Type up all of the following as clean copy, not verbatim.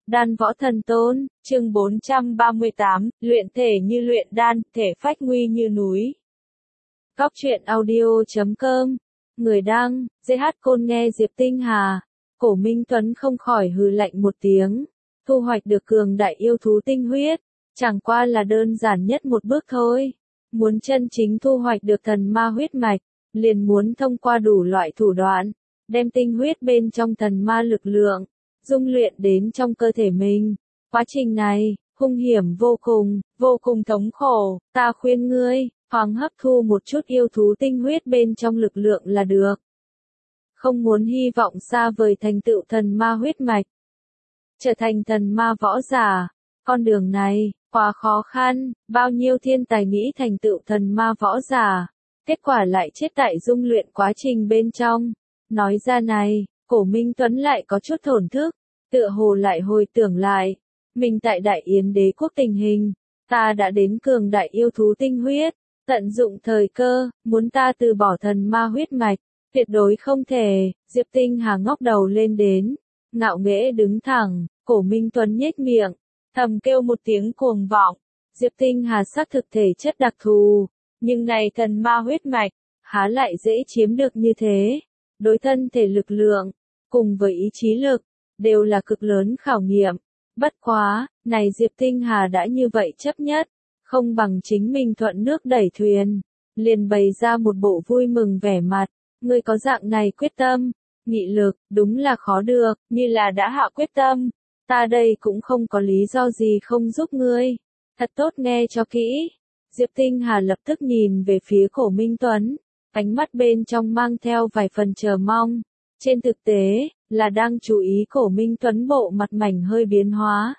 Đan võ thần tôn, chương 438, luyện thể như luyện đan, thể phách nguy như núi. Góc truyện audio.com. Người đăng, GH Côn nghe Diệp Tinh Hà. Cổ Minh Tuấn không khỏi hừ lạnh một tiếng. Thu hoạch được cường đại yêu thú tinh huyết, chẳng qua là đơn giản nhất một bước thôi. Muốn chân chính thu hoạch được thần ma huyết mạch, liền muốn thông qua đủ loại thủ đoạn, đem tinh huyết bên trong thần ma lực lượng dung luyện đến trong cơ thể mình. Quá trình này, hung hiểm vô cùng thống khổ, ta khuyên ngươi, thoáng hấp thu một chút yêu thú tinh huyết bên trong lực lượng là được. Không muốn hy vọng xa vời thành tựu thần ma huyết mạch, trở thành thần ma võ giả, con đường này, quá khó khăn, bao nhiêu thiên tài nghĩ thành tựu thần ma võ giả, kết quả lại chết tại dung luyện quá trình bên trong. Nói ra này, Cổ Minh Tuấn lại có chút thổn thức, tựa hồ lại hồi tưởng lại, mình tại Đại Yến đế quốc tình hình, ta đã đến cường đại yêu thú tinh huyết, tận dụng thời cơ, muốn ta từ bỏ thần ma huyết mạch, tuyệt đối không thể. Diệp Tinh Hà ngóc đầu lên đến, ngạo nghễ đứng thẳng, Cổ Minh Tuấn nhếch miệng, thầm kêu một tiếng cuồng vọng. Diệp Tinh Hà xác thực thể chất đặc thù, nhưng này thần ma huyết mạch, há lại dễ chiếm được như thế. Đối thân thể lực lượng, cùng với ý chí lực, đều là cực lớn khảo nghiệm. Bất quá, này Diệp Tinh Hà đã như vậy chấp nhất, không bằng chính mình thuận nước đẩy thuyền, liền bày ra một bộ vui mừng vẻ mặt. Ngươi có dạng này quyết tâm, nghị lực, đúng là khó được, như là đã hạ quyết tâm, ta đây cũng không có lý do gì không giúp ngươi. Thật tốt nghe cho kỹ. Diệp Tinh Hà lập tức nhìn về phía Cổ Minh Tuấn, ánh mắt bên trong mang theo vài phần chờ mong. Trên thực tế, là đang chú ý Cổ Minh Tuấn bộ mặt mảnh hơi biến hóa.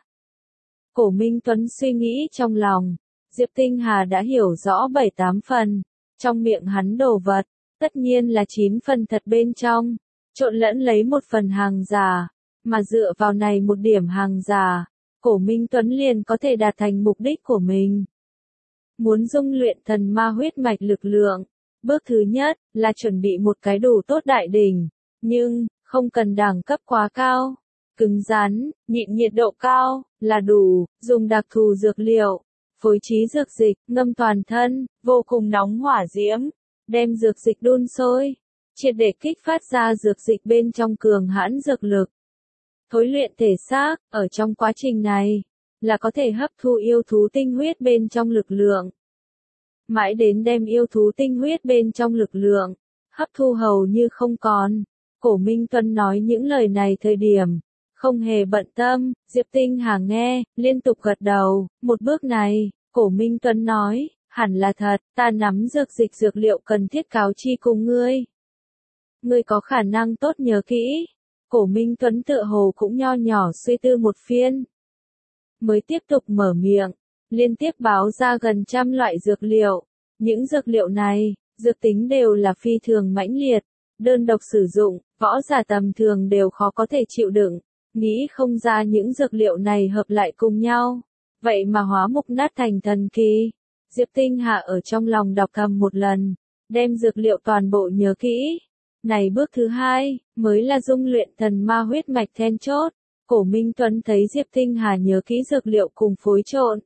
Cổ Minh Tuấn suy nghĩ trong lòng, Diệp Tinh Hà đã hiểu rõ 7-8 phần, trong miệng hắn đồ vật, tất nhiên là 9 phần thật bên trong, trộn lẫn lấy một phần hàng giả, mà dựa vào này một điểm hàng giả, Cổ Minh Tuấn liền có thể đạt thành mục đích của mình. Muốn dung luyện thần ma huyết mạch lực lượng, bước thứ nhất là chuẩn bị một cái đủ tốt đại đỉnh, nhưng không cần đẳng cấp quá cao, cứng rắn, nhịn nhiệt độ cao là đủ. Dùng đặc thù dược liệu, phối trí dược dịch, ngâm toàn thân, vô cùng nóng hỏa diễm, đem dược dịch đun sôi, triệt để kích phát ra dược dịch bên trong cường hãn dược lực. Thối luyện thể xác, ở trong quá trình này, là có thể hấp thu yêu thú tinh huyết bên trong lực lượng. Mãi đến đem yêu thú tinh huyết bên trong lực lượng, hấp thu hầu như không còn. Cổ Minh Tuấn nói những lời này thời điểm, không hề bận tâm. Diệp Tinh Hà nghe, liên tục gật đầu. Một bước này, Cổ Minh Tuấn nói, hẳn là thật, ta nắm dược dịch dược liệu cần thiết cáo chi cùng ngươi. Ngươi có khả năng tốt nhớ kỹ. Cổ Minh Tuấn tựa hồ cũng nho nhỏ suy tư một phiên, mới tiếp tục mở miệng, liên tiếp báo ra gần 100 loại dược liệu. Những dược liệu này, dược tính đều là phi thường mãnh liệt, đơn độc sử dụng, võ giả tầm thường đều khó có thể chịu đựng. Nghĩ không ra những dược liệu này hợp lại cùng nhau, vậy mà hóa mục nát thành thần kỳ. Diệp Tinh Hà ở trong lòng đọc thầm một lần, đem dược liệu toàn bộ nhớ kỹ. Này bước thứ hai, mới là dung luyện thần ma huyết mạch then chốt. Cổ Minh Tuấn thấy Diệp Tinh Hà nhớ kỹ dược liệu cùng phối trộn,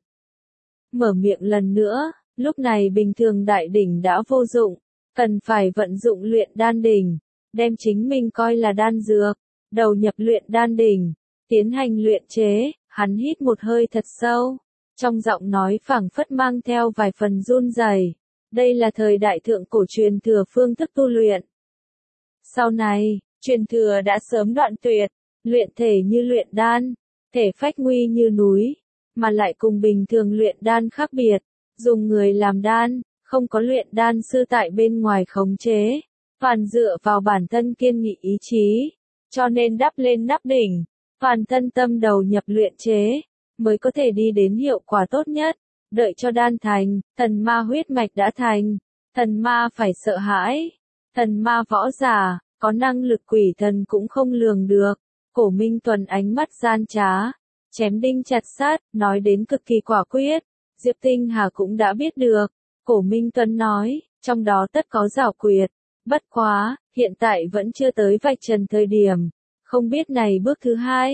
mở miệng lần nữa, lúc này bình thường đại đỉnh đã vô dụng, cần phải vận dụng luyện đan đỉnh, đem chính mình coi là đan dược, đầu nhập luyện đan đỉnh, tiến hành luyện chế. Hắn hít một hơi thật sâu, trong giọng nói phảng phất mang theo vài phần run rẩy. Đây là thời đại thượng cổ truyền thừa phương thức tu luyện. Sau này, truyền thừa đã sớm đoạn tuyệt, luyện thể như luyện đan, thể phách nguy như núi, mà lại cùng bình thường luyện đan khác biệt, dùng người làm đan, không có luyện đan sư tại bên ngoài khống chế, toàn dựa vào bản thân kiên nghị ý chí, cho nên đắp lên nắp đỉnh, toàn thân tâm đầu nhập luyện chế, mới có thể đi đến hiệu quả tốt nhất. Đợi cho đan thành, thần ma huyết mạch đã thành, thần ma phải sợ hãi, thần ma võ giả, có năng lực quỷ thần cũng không lường được. Cổ Minh Tuấn ánh mắt gian trá, chém đinh chặt sát, nói đến cực kỳ quả quyết. Diệp Tinh Hà cũng đã biết được. Cổ Minh Tuấn nói, trong đó tất có giảo quyệt. Bất quá, hiện tại vẫn chưa tới vạch trần thời điểm. Không biết này bước thứ hai,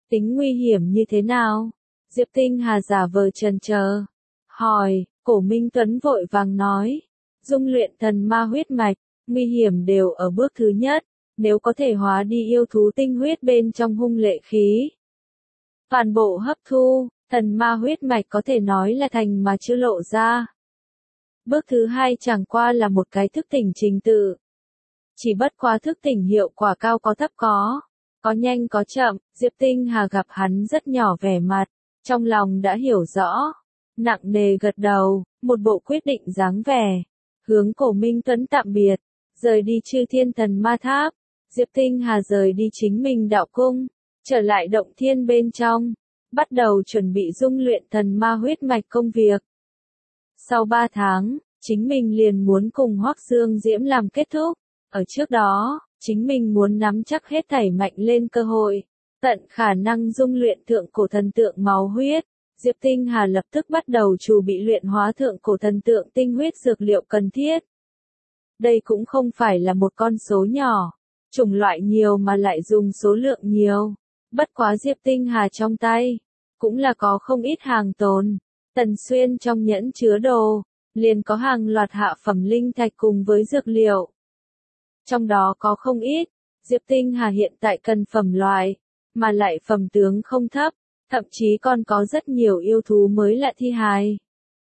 Tính nguy hiểm như thế nào? Diệp Tinh Hà giả vờ chần chờ, hỏi, Cổ Minh Tuấn vội vàng nói, dung luyện thần ma huyết mạch, nguy hiểm đều ở bước thứ nhất, nếu có thể hóa đi yêu thú tinh huyết bên trong hung lệ khí. Toàn bộ hấp thu, thần ma huyết mạch có thể nói là thành mà chưa lộ ra. Bước thứ hai chẳng qua là một cái thức tỉnh trình tự. Chỉ bất quá thức tỉnh hiệu quả cao có thấp có nhanh có chậm, Diệp Tinh Hà gặp hắn rất nhỏ vẻ mặt, trong lòng đã hiểu rõ, nặng nề gật đầu, một bộ quyết định dáng vẻ, hướng Cổ Minh Tuấn tạm biệt, rời đi Chư Thiên Thần Ma Tháp, Diệp Tinh Hà rời đi chính mình đạo cung, trở lại động thiên bên trong, bắt đầu chuẩn bị dung luyện thần ma huyết mạch công việc. Sau 3 tháng, chính mình liền muốn cùng Hoắc Dương Diễm làm kết thúc, ở trước đó, chính mình muốn nắm chắc hết thảy mạnh lên cơ hội, tận khả năng dung luyện thượng cổ thần tượng máu huyết. Diệp Tinh Hà lập tức bắt đầu chuẩn bị luyện hóa thượng cổ thần tượng tinh huyết dược liệu cần thiết. Đây cũng không phải là một con số nhỏ, chủng loại nhiều mà lại dùng số lượng nhiều. Bất quá Diệp Tinh Hà trong tay, cũng là có không ít hàng tồn. Tần Xuyên trong nhẫn chứa đồ, liền có hàng loạt hạ phẩm linh thạch cùng với dược liệu. Trong đó có không ít, Diệp Tinh Hà hiện tại cần phẩm loại, mà lại phẩm tướng không thấp, thậm chí còn có rất nhiều yêu thú mới lạ thi hài.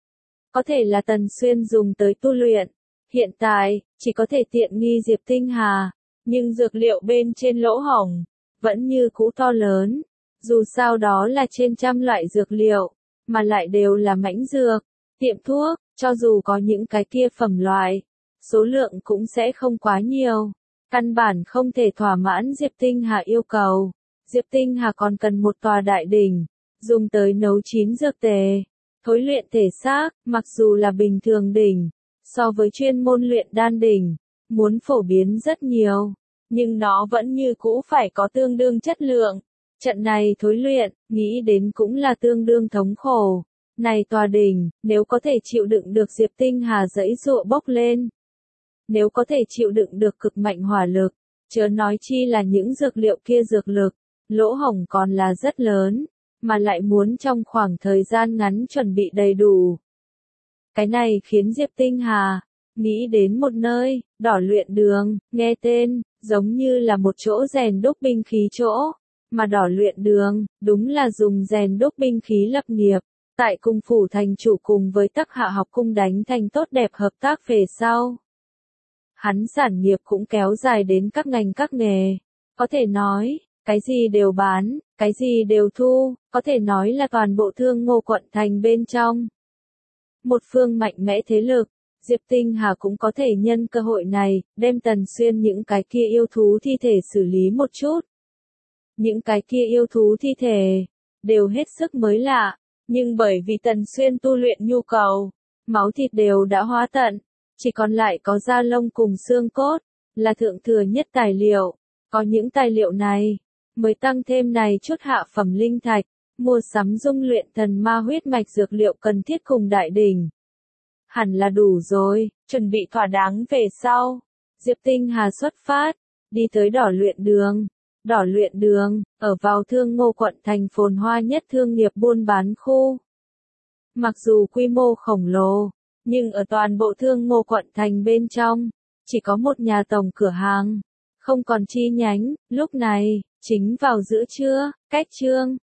Có thể là Tần Xuyên dùng tới tu luyện, hiện tại, chỉ có thể tiện nghi Diệp Tinh Hà, nhưng dược liệu bên trên lỗ hổng, vẫn như cũ to lớn, dù sao đó là trên trăm loại dược liệu, mà lại đều là mãnh dược, tiệm thuốc, cho dù có những cái kia phẩm loại, số lượng cũng sẽ không quá nhiều, căn bản không thể thỏa mãn Diệp Tinh Hà yêu cầu. Diệp Tinh Hà còn cần một tòa đại đỉnh, dùng tới nấu chín dược tề, thối luyện thể xác, mặc dù là bình thường đỉnh, so với chuyên môn luyện đan đỉnh, muốn phổ biến rất nhiều, nhưng nó vẫn như cũ phải có tương đương chất lượng. Trận này thối luyện, nghĩ đến cũng là tương đương thống khổ. Này tòa đỉnh, nếu có thể chịu đựng được Diệp Tinh Hà giãy giụa bốc lên, nếu có thể chịu đựng được cực mạnh hỏa lực, chớ nói chi là những dược liệu kia dược lực, lỗ hổng còn là rất lớn, mà lại muốn trong khoảng thời gian ngắn chuẩn bị đầy đủ. Cái này khiến Diệp Tinh Hà nghĩ đến một nơi, đỏ luyện đường, nghe tên, giống như là một chỗ rèn đúc binh khí chỗ, mà đỏ luyện đường, đúng là dùng rèn đúc binh khí lập nghiệp, tại cung phủ thành chủ cùng với Tắc Hạ học cung đánh thành tốt đẹp hợp tác về sau. Hắn sản nghiệp cũng kéo dài đến các ngành các nghề, có thể nói, cái gì đều bán, cái gì đều thu, có thể nói là toàn bộ Thương Ngô quận thành bên trong. Một phương mạnh mẽ thế lực, Diệp Tinh Hà cũng có thể nhân cơ hội này, đem Tần Xuyên những cái kia yêu thú thi thể xử lý một chút. Những cái kia yêu thú thi thể, đều hết sức mới lạ, nhưng bởi vì Tần Xuyên tu luyện nhu cầu, máu thịt đều đã hóa tận, chỉ còn lại có da lông cùng xương cốt, là thượng thừa nhất tài liệu. Có những tài liệu này, mới tăng thêm này chút hạ phẩm linh thạch, mua sắm dung luyện thần ma huyết mạch dược liệu cần thiết cùng đại đỉnh. Hẳn là đủ rồi, chuẩn bị thỏa đáng về sau. Diệp Tinh Hà xuất phát, đi tới đỏ luyện đường. Đỏ luyện đường, ở vào Thương Ngô quận thành phồn hoa nhất thương nghiệp buôn bán khu. Mặc dù quy mô khổng lồ, nhưng ở toàn bộ Thương Ngô quận thành bên trong, chỉ có một nhà tổng cửa hàng, không còn chi nhánh. Lúc này, chính vào giữa trưa, cách trương,